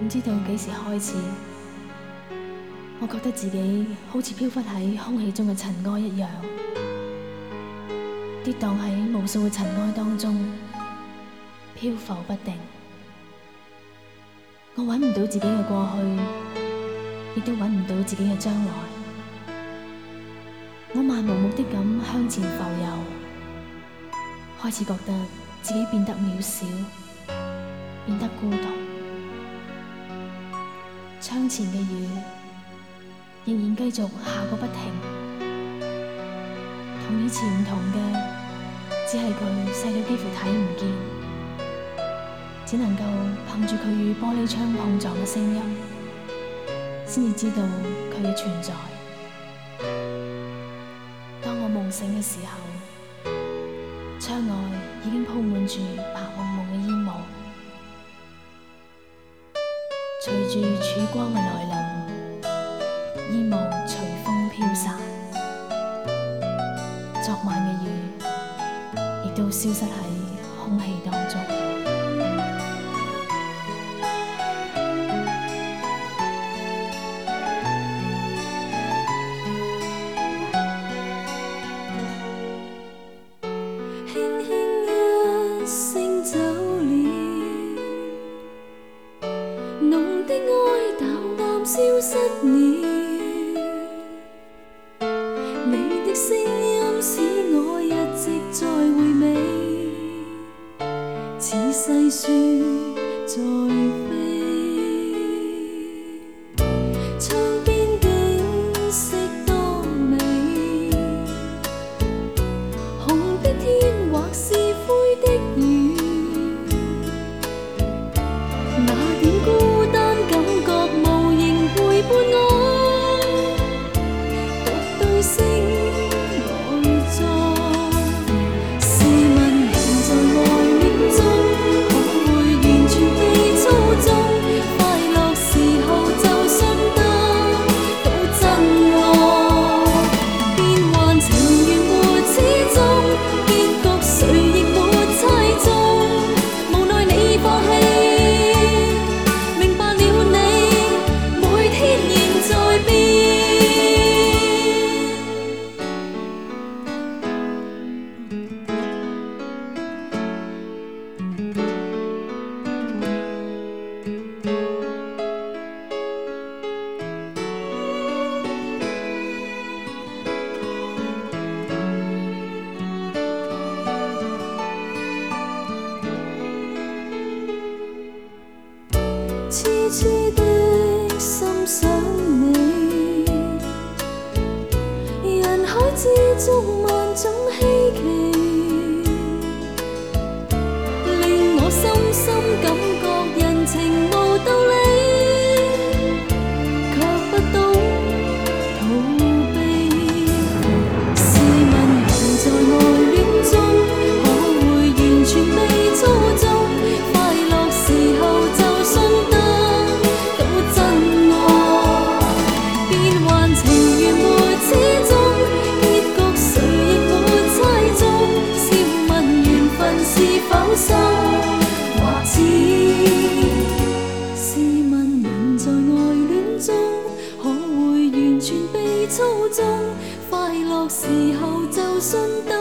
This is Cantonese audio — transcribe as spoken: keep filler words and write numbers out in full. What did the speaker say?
知道幾時開始，我覺得自己好似飄忽喺空氣中嘅塵埃一樣，跌宕喺無數嘅塵埃當中，漂浮不定。我揾唔到自己嘅過去，亦都揾唔到自己嘅將來。我漫無目的咁向前浮游，開始覺得自己變得渺小，變得孤獨。窗前嘅雨仍然繼續下個不停，同以前唔同嘅，只係佢細到幾乎睇唔見，只能夠憑住佢與玻璃窗碰撞嘅聲音，先至知道佢嘅存在。當我夢醒嘅時候，窗外已經鋪滿住白蒙蒙嘅煙霧，隨住曙光嘅來臨，煙霧隨風飄散，昨晚嘅雨亦都消失喺空氣當中。 消失了，你的聲音使我一直在回味，似細雪在飛。窗邊景色多美，紅的天或是灰的雨，那點孤單感覺無形陪伴我，獨對聲內在。試問人在愛戀中，可會完全被操縱？快樂時候就信得到真愛，變幻情緣沒始終，結局誰亦沒猜中。無奈你放棄。痴痴的心想你，人海之中萬種稀奇，令我深深感覺人情無道理，卻不懂逃避。試問人在愛戀中，可會完全被操縱？快樂時候就信得到真愛，變幻情緣沒始終，結局誰亦沒猜中。笑問緣分是否深，或淺？試問人在愛戀中，可會完全被操縱？快樂時候就信得